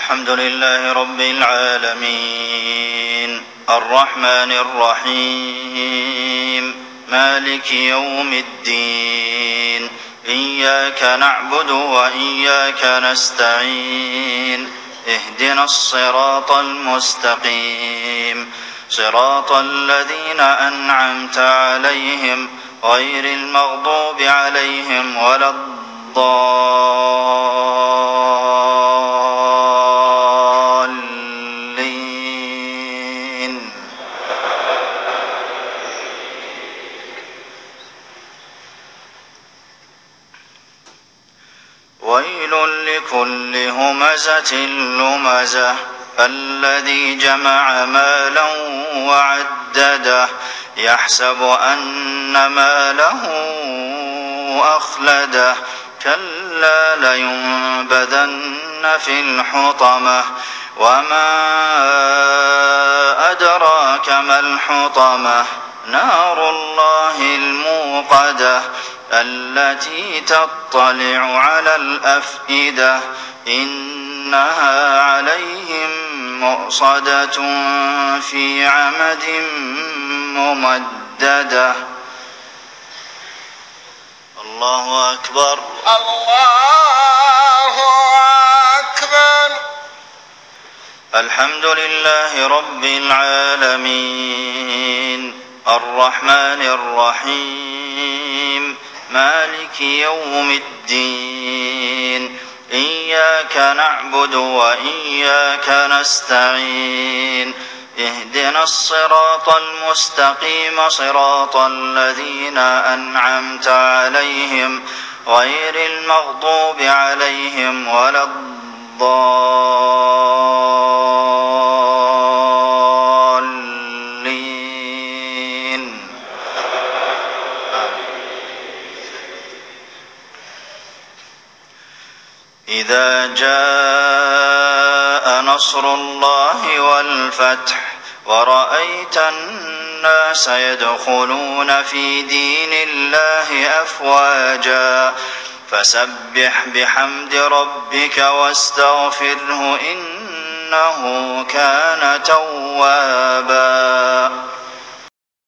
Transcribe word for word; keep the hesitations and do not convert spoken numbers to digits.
الحمد لله رب العالمين الرحمن الرحيم مالك يوم الدين إياك نعبد وإياك نستعين اهدنا الصراط المستقيم صراط الذين أنعمت عليهم غير المغضوب عليهم ولا الضالين. ويل لكل همزة لمزة الذي جمع مالا وعدده يحسب أن ماله أخلده كلا لينبذن في الحطمة وما أدراك ما الحطمة نار الله الموقدة التي تطلع على الأفئدة إنها عليهم مؤصدة في عمد ممددة. الله أكبر. الله أكبر. الحمد لله رب العالمين الرحمن الرحيم مالك يوم الدين إياك نعبد وإياك نستعين اهدنا الصراط المستقيم صراط الذين أنعمت عليهم غير المغضوب عليهم ولا الضالين. إذا جاء نصر الله والفتح ورأيت الناس يدخلون في دين الله أفواجا فسبح بحمد ربك واستغفره إنه كان توابا.